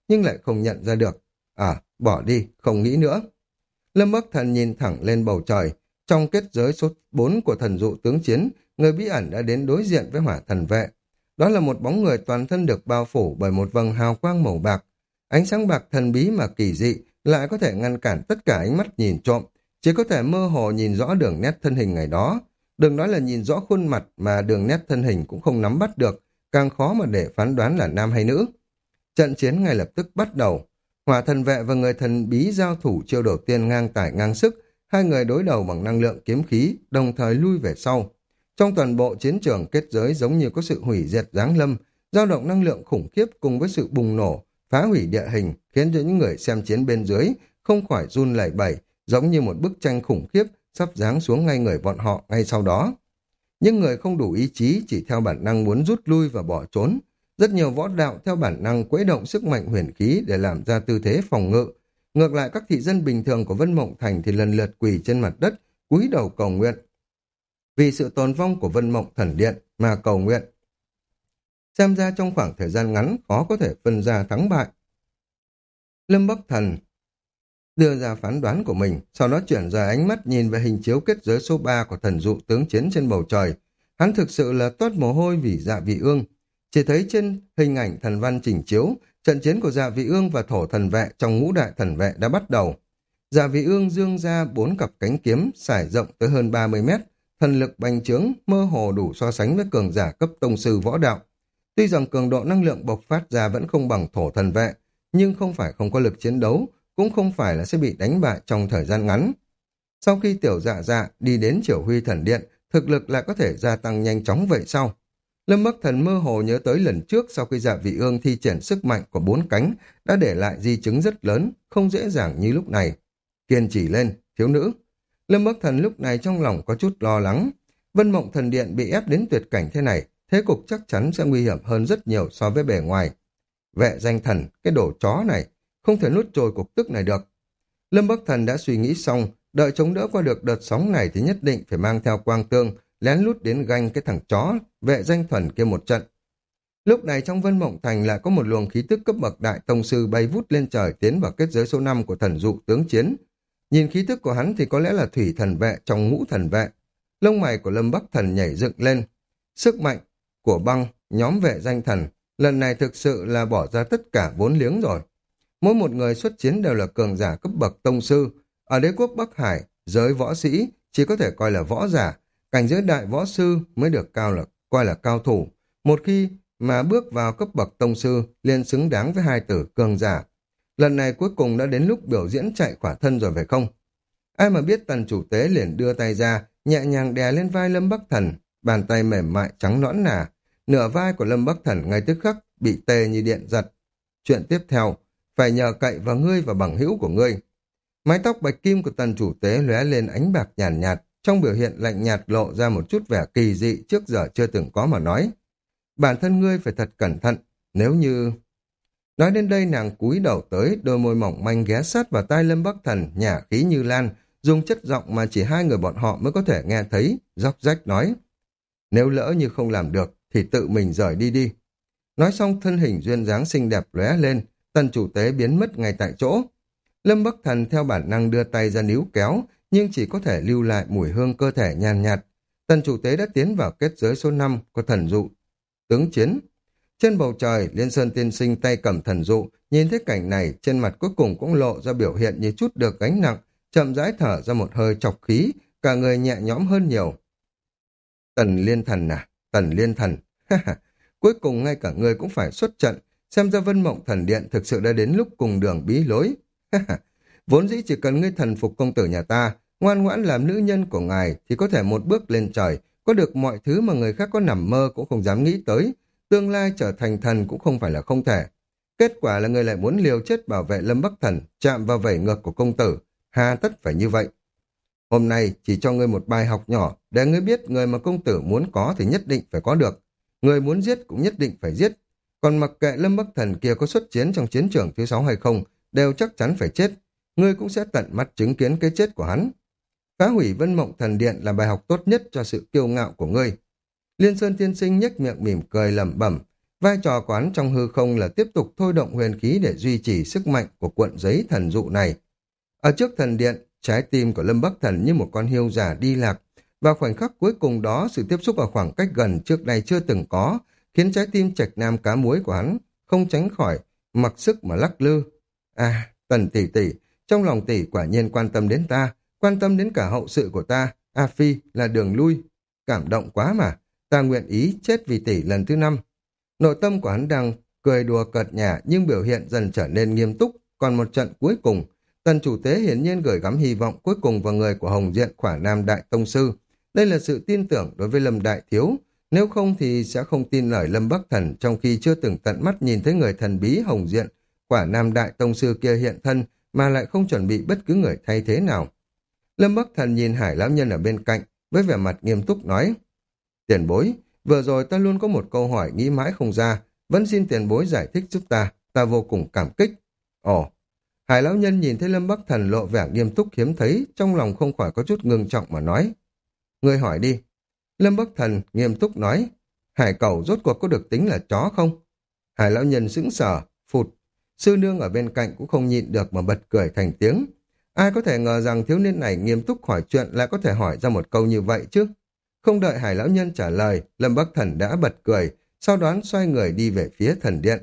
nhưng lại không nhận ra được. À, bỏ đi, không nghĩ nữa. Lâm Bắc Thần nhìn thẳng lên bầu trời. Trong kết giới số bốn của thần dụ tướng chiến, người bí ẩn đã đến đối diện với hỏa thần vệ. Đó là một bóng người toàn thân được bao phủ bởi một vầng hào quang màu bạc. Ánh sáng bạc thần bí mà kỳ dị lại có thể ngăn cản tất cả ánh mắt nhìn trộm, chỉ có thể mơ hồ nhìn rõ đường nét thân hình ngày đó. Đừng nói là nhìn rõ khuôn mặt mà đường nét thân hình cũng không nắm bắt được, càng khó mà để phán đoán là nam hay nữ. Trận chiến ngay lập tức bắt đầu. Hỏa thần vệ và người thần bí giao thủ chiêu đầu tiên ngang tải ngang sức, hai người đối đầu bằng năng lượng kiếm khí, đồng thời lui về sau. Trong toàn bộ chiến trường kết giới giống như có sự hủy diệt giáng lâm, dao động năng lượng khủng khiếp cùng với sự bùng nổ, phá hủy địa hình, khiến cho những người xem chiến bên dưới không khỏi run lẩy bẩy, giống như một bức tranh khủng khiếp sắp giáng xuống ngay người bọn họ ngay sau đó. Những người không đủ ý chí chỉ theo bản năng muốn rút lui và bỏ trốn. Rất nhiều võ đạo theo bản năng quấy động sức mạnh huyền khí để làm ra tư thế phòng ngự. Ngược lại các thị dân bình thường của Vân Mộng Thành thì lần lượt quỳ trên mặt đất, cúi đầu cầu nguyện. Vì sự tồn vong của Vân Mộng Thần Điện mà cầu nguyện. Xem ra trong khoảng thời gian ngắn khó có thể phân ra thắng bại. Lâm Bắc Thần đưa ra phán đoán của mình, sau đó chuyển rời ánh mắt nhìn về hình chiếu kết giới số ba của thần dụ tướng chiến trên bầu trời. Hắn thực sự là toát mồ hôi vì Dạ Vị Ương. Chỉ thấy trên hình ảnh thần văn chỉnh chiếu, trận chiến của Dạ Vị Ương và thổ thần vệ trong ngũ đại thần vệ đã bắt đầu. Dạ Vị Ương dương ra bốn cặp cánh kiếm, sải rộng tới hơn ba mươi mét, thần lực bành trướng, mơ hồ đủ so sánh với cường giả cấp tông sư võ đạo. Tuy rằng cường độ năng lượng bộc phát ra vẫn không bằng thổ thần vệ, nhưng không phải không có lực chiến đấu, cũng không phải là sẽ bị đánh bại trong thời gian ngắn. Sau khi tiểu dạ dạ đi đến Triểu Huy Thần Điện, thực lực lại có thể gia tăng nhanh chóng vậy sao? Lâm Bắc Thần mơ hồ nhớ tới lần trước sau khi Dạ Vị Ương thi triển sức mạnh của bốn cánh đã để lại di chứng rất lớn, không dễ dàng như lúc này. Kiên trì lên, thiếu nữ. Lâm Bắc Thần lúc này trong lòng có chút lo lắng. Vân Mộng Thần Điện bị ép đến tuyệt cảnh thế này, thế cục chắc chắn sẽ nguy hiểm hơn rất nhiều so với bề ngoài. Vệ danh thần, cái đồ chó này, không thể nuốt trôi cục tức này được. Lâm Bắc Thần đã suy nghĩ xong, đợi chống đỡ qua được đợt sóng này thì nhất định phải mang theo quang tương, lén lút đến ganh cái thằng chó, vệ danh thuần kia một trận. Lúc này trong Vân Mộng Thành lại có một luồng khí tức cấp bậc đại tông sư bay vút lên trời tiến vào kết giới số năm của thần dụ tướng chiến. Nhìn khí tức của hắn thì có lẽ là thủy thần vệ trong ngũ thần vệ. Lông mày của Lâm Bắc Thần nhảy dựng lên. Sức mạnh của băng, nhóm vệ danh thần, lần này thực sự là bỏ ra tất cả vốn liếng rồi. Mỗi một người xuất chiến đều là cường giả cấp bậc tông sư. Ở đế quốc Bắc Hải, giới võ sĩ chỉ có thể coi là võ giả, cảnh giới đại võ sư mới được cao là coi là cao thủ. Một khi mà bước vào cấp bậc tông sư liền xứng đáng với hai từ cường giả. Lần này cuối cùng đã đến lúc biểu diễn chạy khỏa thân rồi phải không? Ai mà biết tần chủ tế liền đưa tay ra, nhẹ nhàng đè lên vai Lâm Bắc Thần, bàn tay mềm mại trắng nõn nà. Nửa vai của Lâm Bắc Thần ngay tức khắc bị tê như điện giật. Chuyện tiếp theo, phải nhờ cậy vào ngươi và bằng hữu của ngươi. Mái tóc bạch kim của tần chủ tế lóe lên ánh bạc nhàn nhạt, nhạt, trong biểu hiện lạnh nhạt lộ ra một chút vẻ kỳ dị trước giờ chưa từng có mà nói. Bản thân ngươi phải thật cẩn thận, nếu như... Nói đến đây nàng cúi đầu tới, đôi môi mỏng manh ghé sát vào tai Lâm Bắc Thần, nhả khí như lan, dùng chất giọng mà chỉ hai người bọn họ mới có thể nghe thấy, róc rách nói. Nếu lỡ như không làm được, thì tự mình rời đi đi. Nói xong thân hình duyên dáng xinh đẹp lóe lên, tần chủ tế biến mất ngay tại chỗ. Lâm Bắc Thần theo bản năng đưa tay ra níu kéo, nhưng chỉ có thể lưu lại mùi hương cơ thể nhàn nhạt. Tần chủ tế đã tiến vào kết giới số năm của thần dụ tướng chiến. Trên bầu trời, Liên Sơn tiên sinh tay cầm thần dụ, nhìn thấy cảnh này, trên mặt cuối cùng cũng lộ ra biểu hiện như chút được gánh nặng, chậm rãi thở ra một hơi chọc khí, cả người nhẹ nhõm hơn nhiều. Tần Liên Thần à, Tần Liên Thần, cuối cùng ngay cả người cũng phải xuất trận, xem ra Vân Mộng Thần Điện thực sự đã đến lúc cùng đường bí lối. Vốn dĩ chỉ cần ngươi thần phục công tử nhà ta, ngoan ngoãn làm nữ nhân của ngài thì có thể một bước lên trời, có được mọi thứ mà người khác có nằm mơ cũng không dám nghĩ tới, tương lai trở thành thần cũng không phải là không thể. Kết quả là người lại muốn liều chết bảo vệ Lâm Bắc Thần, chạm vào vảy ngược của công tử, hà tất phải như vậy. Hôm nay chỉ cho ngươi một bài học nhỏ, để ngươi biết người mà công tử muốn có thì nhất định phải có được. Người muốn giết cũng nhất định phải giết. Còn mặc kệ Lâm Bắc Thần kia có xuất chiến trong chiến trường thứ sáu hay không, đều chắc chắn phải chết. Ngươi cũng sẽ tận mắt chứng kiến cái chết của hắn. Phá hủy Vân Mộng Thần Điện là bài học tốt nhất cho sự kiêu ngạo của ngươi. Liên Sơn tiên sinh nhếch miệng mỉm cười lẩm bẩm, Vai trò của hắn trong hư không là tiếp tục thôi động huyền khí để duy trì sức mạnh của cuộn giấy thần dụ này. Ở trước thần điện, trái tim của Lâm Bắc Thần như một con hươu già đi lạc. Vào khoảnh khắc cuối cùng đó, sự tiếp xúc ở khoảng cách gần trước đây chưa từng có, khiến trái tim trạch nam cá muối của hắn không tránh khỏi mặc sức mà lắc lư. À, Tần tỷ tỷ, trong lòng tỷ quả nhiên quan tâm đến ta, quan tâm đến cả hậu sự của ta. A Phi là đường lui. Cảm động quá mà, ta nguyện ý chết vì tỷ lần thứ năm. Nội tâm của hắn đang cười đùa cợt nhả nhưng biểu hiện dần trở nên nghiêm túc. Còn một trận cuối cùng, Tần chủ tế hiển nhiên gửi gắm hy vọng cuối cùng vào người của Hồng Diện Khỏa Nam Đại Tông Sư. Đây là sự tin tưởng đối với Lâm Đại Thiếu. Nếu không thì sẽ không tin lời Lâm Bắc Thần trong khi chưa từng tận mắt nhìn thấy người thần bí Hồng Diện Khỏa Nam Đại Tông Sư kia hiện thân mà lại không chuẩn bị bất cứ người thay thế nào. Lâm Bắc Thần nhìn Hải lão nhân ở bên cạnh với vẻ mặt nghiêm túc nói: Tiền bối, vừa rồi ta luôn có một câu hỏi nghĩ mãi không ra, vẫn xin tiền bối giải thích giúp ta, ta vô cùng cảm kích. Ồ, Hải lão nhân nhìn thấy Lâm Bắc Thần lộ vẻ nghiêm túc hiếm thấy, trong lòng không khỏi có chút ngưng trọng mà nói: Ngươi hỏi đi. Lâm Bắc Thần nghiêm túc nói: Hải cẩu rốt cuộc có được tính là chó không? Hải lão nhân sững sờ, phụt. Sư nương ở bên cạnh cũng không nhịn được mà bật cười thành tiếng. Ai có thể ngờ rằng thiếu niên này nghiêm túc hỏi chuyện lại có thể hỏi ra một câu như vậy chứ? Không đợi Hải lão nhân trả lời, Lâm Bắc Thần đã bật cười, sau đó xoay người đi về phía thần điện.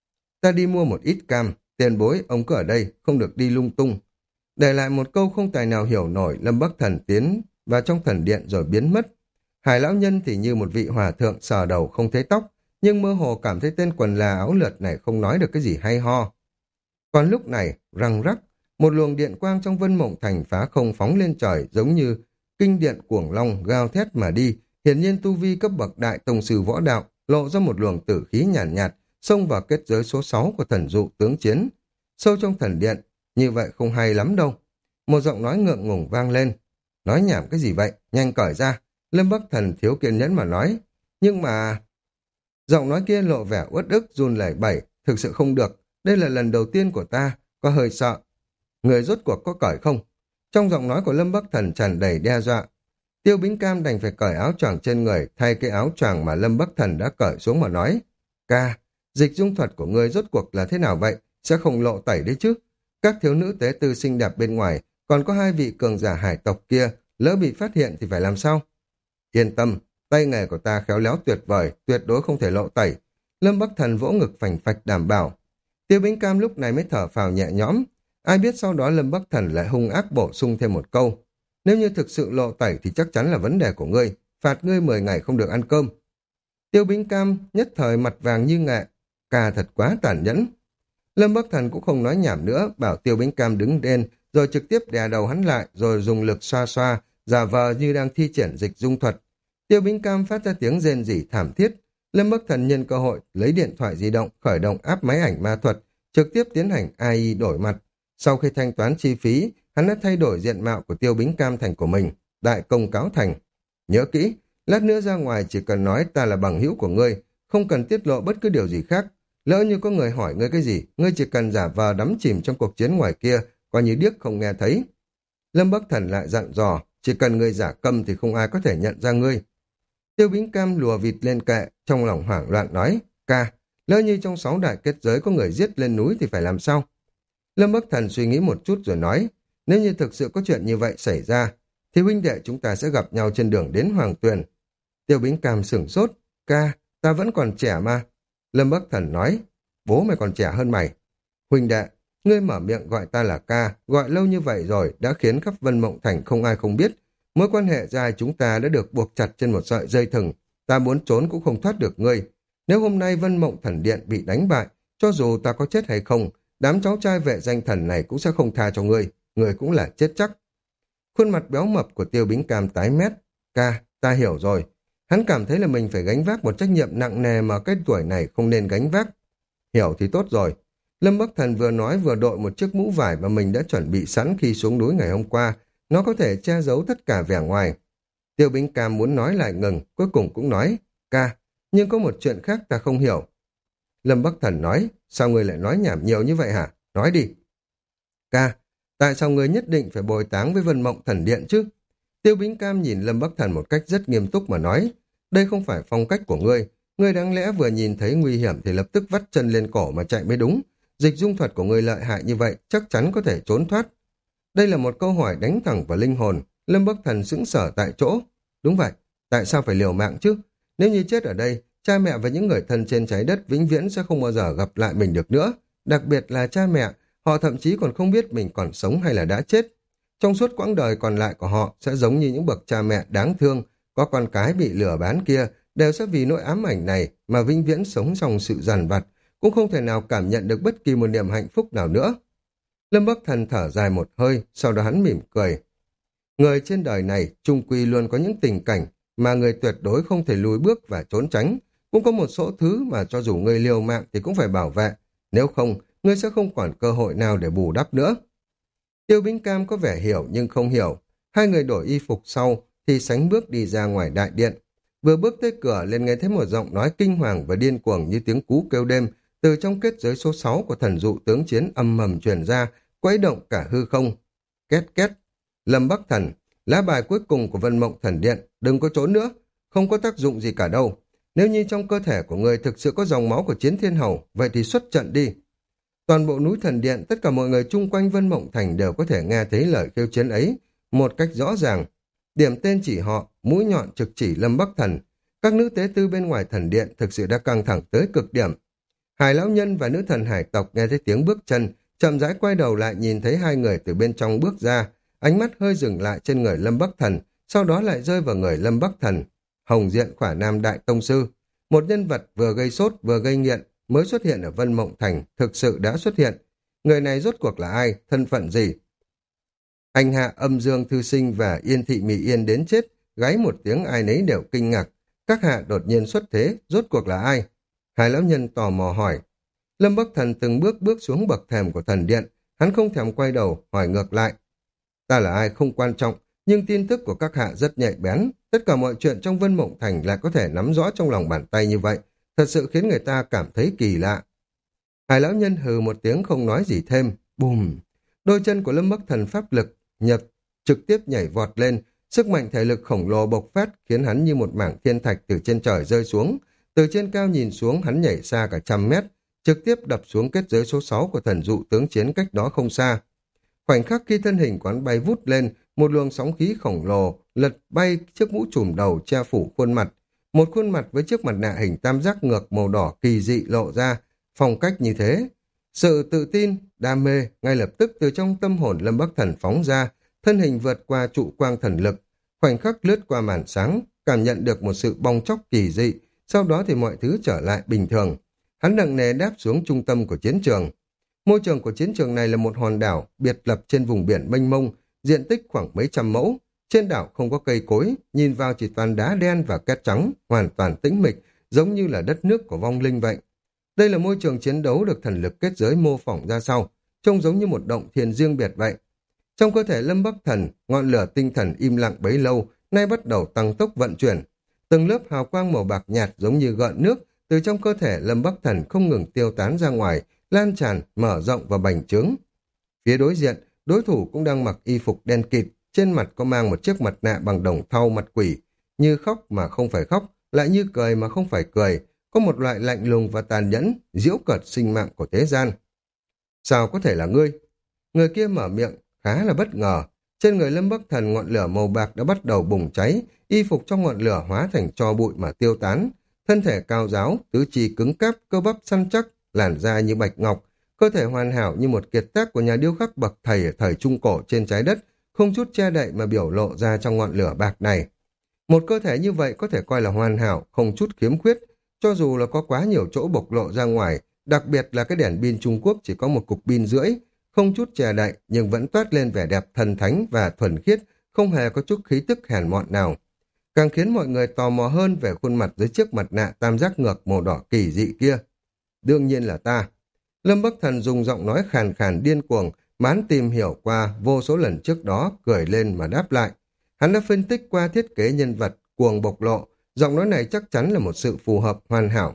Ta đi mua một ít cam, tiền bối, ông cứ ở đây, không được đi lung tung. Để lại một câu không tài nào hiểu nổi, Lâm Bắc Thần tiến vào trong thần điện rồi biến mất. Hải lão nhân thì như một vị hòa thượng sờ đầu không thấy tóc, nhưng mơ hồ cảm thấy tên quần là áo lượt này không nói được cái gì hay ho. Còn lúc này, răng rắc, một luồng điện quang trong Vân Mộng Thành phá không phóng lên trời giống như kinh điện cuồng long gào thét mà đi, hiển nhiên tu vi cấp bậc đại tông sư võ đạo, lộ ra một luồng tử khí nhàn nhạt, nhạt, xông vào kết giới số sáu của thần dụ tướng chiến. Sâu trong thần điện, như vậy không hay lắm đâu. Một giọng nói ngượng ngùng vang lên. Nói nhảm cái gì vậy? Nhanh cởi ra. Lâm Bắc Thần thiếu kiên nhẫn mà nói. Nhưng mà... Giọng nói kia lộ vẻ uất ức run lẩy bẩy. Thực sự không được. Đây là lần đầu tiên của ta. Có hơi sợ. Người rốt cuộc có cởi không? Trong giọng nói của Lâm Bắc Thần tràn đầy đe dọa. Tiêu Bính Cam đành phải cởi áo choàng trên người, thay cái áo choàng mà Lâm Bắc Thần đã cởi xuống mà nói. Ca, dịch dung thuật của người rốt cuộc là thế nào vậy? Sẽ không lộ tẩy đấy chứ? Các thiếu nữ tế tư xinh đẹp bên ngoài, còn có hai vị cường giả hải tộc kia, lỡ bị phát hiện thì phải làm sao? Yên tâm, tay nghề của ta khéo léo tuyệt vời, tuyệt đối không thể lộ tẩy. Lâm Bắc Thần vỗ ngực phành phạch đảm bảo. Tiêu Bính Cam lúc này mới thở phào nhẹ nhõm. Ai biết sau đó Lâm Bắc Thần lại hung ác bổ sung thêm một câu. Nếu như thực sự lộ tẩy thì chắc chắn là vấn đề của ngươi, phạt ngươi mười ngày không được ăn cơm. Tiêu Bính Cam nhất thời mặt vàng như nghệ, ca thật quá tàn nhẫn. Lâm Bắc Thần cũng không nói nhảm nữa, bảo Tiêu Bính Cam đứng lên, rồi trực tiếp đè đầu hắn lại, rồi dùng lực xoa xoa, giả vờ như đang thi triển dịch dung thuật. Tiêu Bính Cam phát ra tiếng rên rỉ thảm thiết. Lâm Bắc Thần nhân cơ hội lấy điện thoại di động, khởi động áp máy ảnh ma thuật, trực tiếp tiến hành a i đổi mặt. Sau khi thanh toán chi phí, hắn đã thay đổi diện mạo của Tiêu Bính Cam thành của mình, đại công cáo thành. Nhớ kỹ, lát nữa ra ngoài chỉ cần nói ta là bằng hữu của ngươi, không cần tiết lộ bất cứ điều gì khác. Lỡ như có người hỏi ngươi cái gì, ngươi chỉ cần giả vờ đắm chìm trong cuộc chiến ngoài kia, coi như điếc không nghe thấy. Lâm Bắc Thần lại dặn dò, chỉ cần ngươi giả câm thì không ai có thể nhận ra ngươi. Tiêu Bính Cam lùa vịt lên kệ, trong lòng hoảng loạn nói, ca, lỡ như trong sáu đại kết giới có người giết lên núi thì phải làm sao? Lâm Bắc Thần suy nghĩ một chút rồi nói, nếu như thực sự có chuyện như vậy xảy ra, thì huynh đệ chúng ta sẽ gặp nhau trên đường đến Hoàng Tuyền. Tiêu Bính Cam sửng sốt, ca, ta vẫn còn trẻ mà. Lâm Bắc Thần nói, bố mày còn trẻ hơn mày. Huynh đệ, ngươi mở miệng gọi ta là ca, gọi lâu như vậy rồi, đã khiến khắp Vân Mộng Thành không ai không biết. Mối quan hệ dài chúng ta đã được buộc chặt trên một sợi dây thừng, ta muốn trốn cũng không thoát được ngươi. Nếu hôm nay Vân Mộng Thần Điện bị đánh bại, cho dù ta có chết hay không, đám cháu trai vệ danh thần này cũng sẽ không tha cho ngươi, ngươi cũng là chết chắc. Khuôn mặt béo mập của Tiêu Bính Cam tái mét, ca, ta hiểu rồi. Hắn cảm thấy là mình phải gánh vác một trách nhiệm nặng nề mà cái tuổi này không nên gánh vác. Hiểu thì tốt rồi. Lâm Bắc Thần vừa nói vừa đội một chiếc mũ vải mà mình đã chuẩn bị sẵn khi xuống núi ngày hôm qua. Nó có thể che giấu tất cả vẻ ngoài. Tiêu Bính Cam muốn nói lại ngừng, cuối cùng cũng nói, ca, nhưng có một chuyện khác ta không hiểu. Lâm Bắc Thần nói, sao ngươi lại nói nhảm nhiều như vậy hả? Nói đi. Ca, tại sao ngươi nhất định phải bồi táng với Vân Mộng Thần Điện chứ? Tiêu Bính Cam nhìn Lâm Bắc Thần một cách rất nghiêm túc mà nói, đây không phải phong cách của ngươi, Ngươi đáng lẽ vừa nhìn thấy nguy hiểm thì lập tức vắt chân lên cổ mà chạy mới đúng. Dịch dung thuật của ngươi lợi hại như vậy, chắc chắn có thể trốn thoát. Đây là một câu hỏi đánh thẳng vào linh hồn. Lâm Bắc Thần sững sờ tại chỗ. Đúng vậy, tại sao phải liều mạng chứ? Nếu như chết ở đây, cha mẹ và những người thân trên trái đất vĩnh viễn sẽ không bao giờ gặp lại mình được nữa. Đặc biệt là cha mẹ, họ thậm chí còn không biết mình còn sống hay là đã chết. Trong suốt quãng đời còn lại của họ sẽ giống như những bậc cha mẹ đáng thương, có con cái bị lừa bán kia, đều sẽ vì nỗi ám ảnh này mà vĩnh viễn sống trong sự dằn vặt, cũng không thể nào cảm nhận được bất kỳ một niềm hạnh phúc nào nữa. Lâm Bắc Thần thở dài một hơi, sau đó hắn mỉm cười. Người trên đời này chung quy luôn có những tình cảnh mà người tuyệt đối không thể lùi bước và trốn tránh. Cũng có một số thứ mà cho dù người liều mạng thì cũng phải bảo vệ. Nếu không, ngươi sẽ không còn cơ hội nào để bù đắp nữa. Tiêu Bính Cam có vẻ hiểu nhưng không hiểu. Hai người đổi y phục sau thì sánh bước đi ra ngoài đại điện. Vừa bước tới cửa liền nghe thấy một giọng nói kinh hoàng và điên cuồng như tiếng cú kêu đêm từ trong kết giới số sáu của thần dụ tướng chiến âm mầm truyền ra, quấy động cả hư không. Két két. Lâm Bắc Thần, lá bài cuối cùng của Vân Mộng Thần Điện, đừng có trốn nữa, không có tác dụng gì cả đâu. Nếu như trong cơ thể của người thực sự có dòng máu của Chiến Thiên Hầu, vậy thì xuất trận đi. Toàn bộ núi Thần Điện, tất cả mọi người chung quanh Vân Mộng Thành đều có thể nghe thấy lời kêu chiến ấy, một cách rõ ràng. Điểm tên chỉ họ, mũi nhọn trực chỉ Lâm Bắc Thần. Các nữ tế tư bên ngoài thần điện thực sự đã căng thẳng tới cực điểm. Hải lão nhân và nữ thần hải tộc nghe thấy tiếng bước chân, chậm rãi quay đầu lại nhìn thấy hai người từ bên trong bước ra, ánh mắt hơi dừng lại trên người Lâm Bắc Thần, sau đó lại rơi vào người Lâm Bắc Thần. Hồng Diện Khỏa Nam Đại Tông Sư, một nhân vật vừa gây sốt vừa gây nghiện, mới xuất hiện ở Vân Mộng Thành, thực sự đã xuất hiện. Người này rốt cuộc là ai, thân phận gì? Anh hạ Âm Dương Thư Sinh và Yên Thị Mỹ Yên đến chết, gáy một tiếng ai nấy đều kinh ngạc. Các hạ đột nhiên xuất thế, rốt cuộc là ai? Hai lão nhân tò mò hỏi. Lâm Bắc Thần từng bước bước xuống bậc thềm của thần điện, hắn không thèm quay đầu, hỏi ngược lại. Ta là ai không quan trọng, nhưng tin tức của các hạ rất nhạy bén, tất cả mọi chuyện trong Vân Mộng Thành lại có thể nắm rõ trong lòng bàn tay như vậy, thật sự khiến người ta cảm thấy kỳ lạ. Hai lão nhân hừ một tiếng không nói gì thêm, bùm. Đôi chân của Lâm Bắc Thần pháp lực nhập trực tiếp nhảy vọt lên, sức mạnh thể lực khổng lồ bộc phát khiến hắn như một mảng thiên thạch từ trên trời rơi xuống. Từ trên cao nhìn xuống hắn nhảy xa cả trăm mét, trực tiếp đập xuống kết giới số sáu của thần dụ tướng chiến cách đó không xa. Khoảnh khắc khi thân hình quán bay vút lên, một luồng sóng khí khổng lồ lật bay chiếc mũ trùm đầu che phủ khuôn mặt. Một khuôn mặt với chiếc mặt nạ hình tam giác ngược màu đỏ kỳ dị lộ ra, phong cách như thế. Sự tự tin, đam mê ngay lập tức từ trong tâm hồn Lâm Bắc Thần phóng ra, thân hình vượt qua trụ quang thần lực, khoảnh khắc lướt qua màn sáng, cảm nhận được một sự bong chóc kỳ dị, sau đó thì mọi thứ trở lại bình thường. Hắn nặng nề đáp xuống trung tâm của chiến trường. Môi trường của chiến trường này là một hòn đảo biệt lập trên vùng biển mênh mông, diện tích khoảng mấy trăm mẫu. Trên đảo không có cây cối, nhìn vào chỉ toàn đá đen và cát trắng, hoàn toàn tĩnh mịch, giống như là đất nước của vong linh vậy. Đây là môi trường chiến đấu được thần lực kết giới mô phỏng ra sau, trông giống như một động thiên riêng biệt vậy. Trong cơ thể Lâm Bắc Thần, ngọn lửa tinh thần im lặng bấy lâu, nay bắt đầu tăng tốc vận chuyển. Từng lớp hào quang màu bạc nhạt giống như gợn nước, từ trong cơ thể Lâm Bắc Thần không ngừng tiêu tán ra ngoài, lan tràn, mở rộng và bành trướng. Phía đối diện, đối thủ cũng đang mặc y phục đen kịt, trên mặt có mang một chiếc mặt nạ bằng đồng thau mặt quỷ, như khóc mà không phải khóc, lại như cười mà không phải cười, có một loại lạnh lùng và tàn nhẫn, giễu cợt sinh mạng của thế gian. Sao có thể là ngươi? Người kia mở miệng, khá là bất ngờ. Trên người Lâm Bắc Thần ngọn lửa màu bạc đã bắt đầu bùng cháy, y phục trong ngọn lửa hóa thành tro bụi mà tiêu tán. Thân thể cao ráo, tứ chi cứng cáp, cơ bắp săn chắc, làn da như bạch ngọc, cơ thể hoàn hảo như một kiệt tác của nhà điêu khắc bậc thầy ở thời Trung Cổ trên trái đất, không chút che đậy mà biểu lộ ra trong ngọn lửa bạc này. Một cơ thể như vậy có thể coi là hoàn hảo, không chút khiếm khuyết, cho dù là có quá nhiều chỗ bộc lộ ra ngoài, đặc biệt là cái đèn pin Trung Quốc chỉ có một cục pin rưỡi, không chút che đậy nhưng vẫn toát lên vẻ đẹp thần thánh và thuần khiết, không hề có chút khí tức hèn mọn nào. Càng khiến mọi người tò mò hơn về khuôn mặt dưới chiếc mặt nạ tam giác ngược màu đỏ kỳ dị kia. Đương nhiên là ta. Lâm Bắc Thần dùng giọng nói khàn khàn điên cuồng, mán tìm hiểu qua vô số lần trước đó, cười lên mà đáp lại. Hắn đã phân tích qua thiết kế nhân vật, cuồng bộc lộ, giọng nói này chắc chắn là một sự phù hợp hoàn hảo.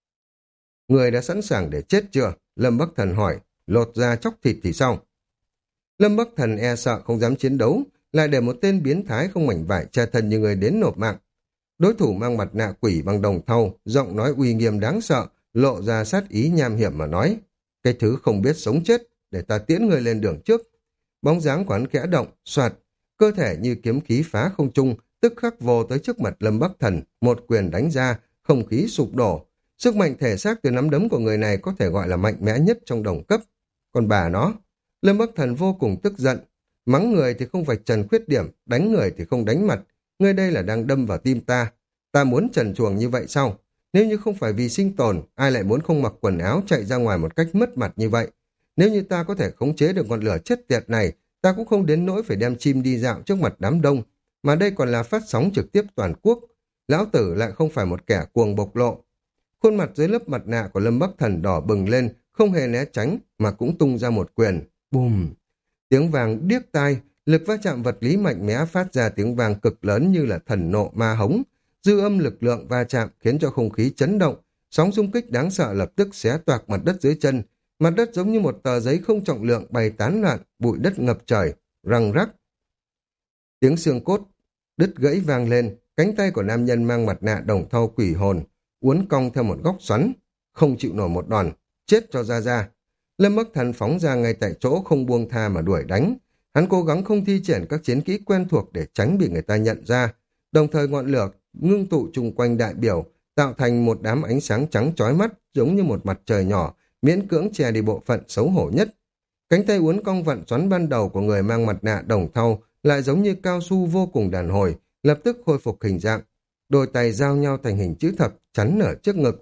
Người đã sẵn sàng để chết chưa? Lâm Bắc Thần hỏi, lột da chóc thịt thì sao? Lâm Bắc Thần e sợ không dám chiến đấu, lại để một tên biến thái không mảnh vải che thân như người đến nộp mạng. Đối thủ mang mặt nạ quỷ bằng đồng thau, giọng nói uy nghiêm đáng sợ, lộ ra sát ý nham hiểm mà nói. Cái thứ không biết sống chết, để ta tiễn người lên đường trước. Bóng dáng của hắn khẽ động, soạt, cơ thể như kiếm khí phá không trung, tức khắc vô tới trước mặt Lâm Bắc Thần, một quyền đánh ra, không khí sụp đổ. Sức mạnh thể xác từ nắm đấm của người này có thể gọi là mạnh mẽ nhất trong đồng cấp. Còn bà nó, Lâm Bắc Thần vô cùng tức giận, mắng người thì không vạch trần khuyết điểm, đánh người thì không đánh mặt. Ngươi đây là đang đâm vào tim ta. Ta muốn trần truồng như vậy sao? Nếu như không phải vì sinh tồn, ai lại muốn không mặc quần áo chạy ra ngoài một cách mất mặt như vậy? Nếu như ta có thể khống chế được ngọn lửa chết tiệt này, ta cũng không đến nỗi phải đem chim đi dạo trước mặt đám đông, mà đây còn là phát sóng trực tiếp toàn quốc. Lão tử lại không phải một kẻ cuồng bộc lộ. Khuôn mặt dưới lớp mặt nạ của Lâm Bắc Thần đỏ bừng lên, không hề né tránh, mà cũng tung ra một quyền. Bùm! Tiếng vàng điếc tai, lực va chạm vật lý mạnh mẽ phát ra tiếng vàng cực lớn như là thần nộ ma hống. Dư âm lực lượng va chạm khiến cho không khí chấn động, sóng xung kích đáng sợ lập tức xé toạc mặt đất dưới chân. Mặt đất giống như một tờ giấy không trọng lượng bay tán loạn, bụi đất ngập trời, răng rắc. Tiếng xương cốt đứt gãy vang lên, cánh tay của nam nhân mang mặt nạ đồng thau quỷ hồn uốn cong theo một góc xoắn, không chịu nổi một đòn, chết cho ra ra. Lâm Bắc Thần phóng ra ngay tại chỗ, không buông tha mà đuổi đánh. Hắn cố gắng không thi triển các chiến kỹ quen thuộc để tránh bị người ta nhận ra, đồng thời ngọn lửa ngưng tụ chung quanh đại biểu, tạo thành một đám ánh sáng trắng chói mắt giống như một mặt trời nhỏ, miễn cưỡng che đi bộ phận xấu hổ nhất. Cánh tay uốn cong vặn xoắn ban đầu của người mang mặt nạ đồng thau lại giống như cao su vô cùng đàn hồi, lập tức khôi phục hình dạng. Đôi tay giao nhau thành hình chữ thập chắn ở trước ngực.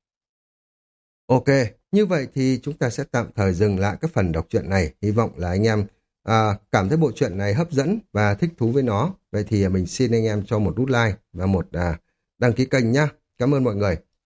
Ok, như vậy thì chúng ta sẽ tạm thời dừng lại các phần đọc truyện này. Hy vọng là anh em à, cảm thấy bộ truyện này hấp dẫn và thích thú với nó. Vậy thì mình xin anh em cho một nút like và một à, đăng ký kênh nhé. Cảm ơn mọi người.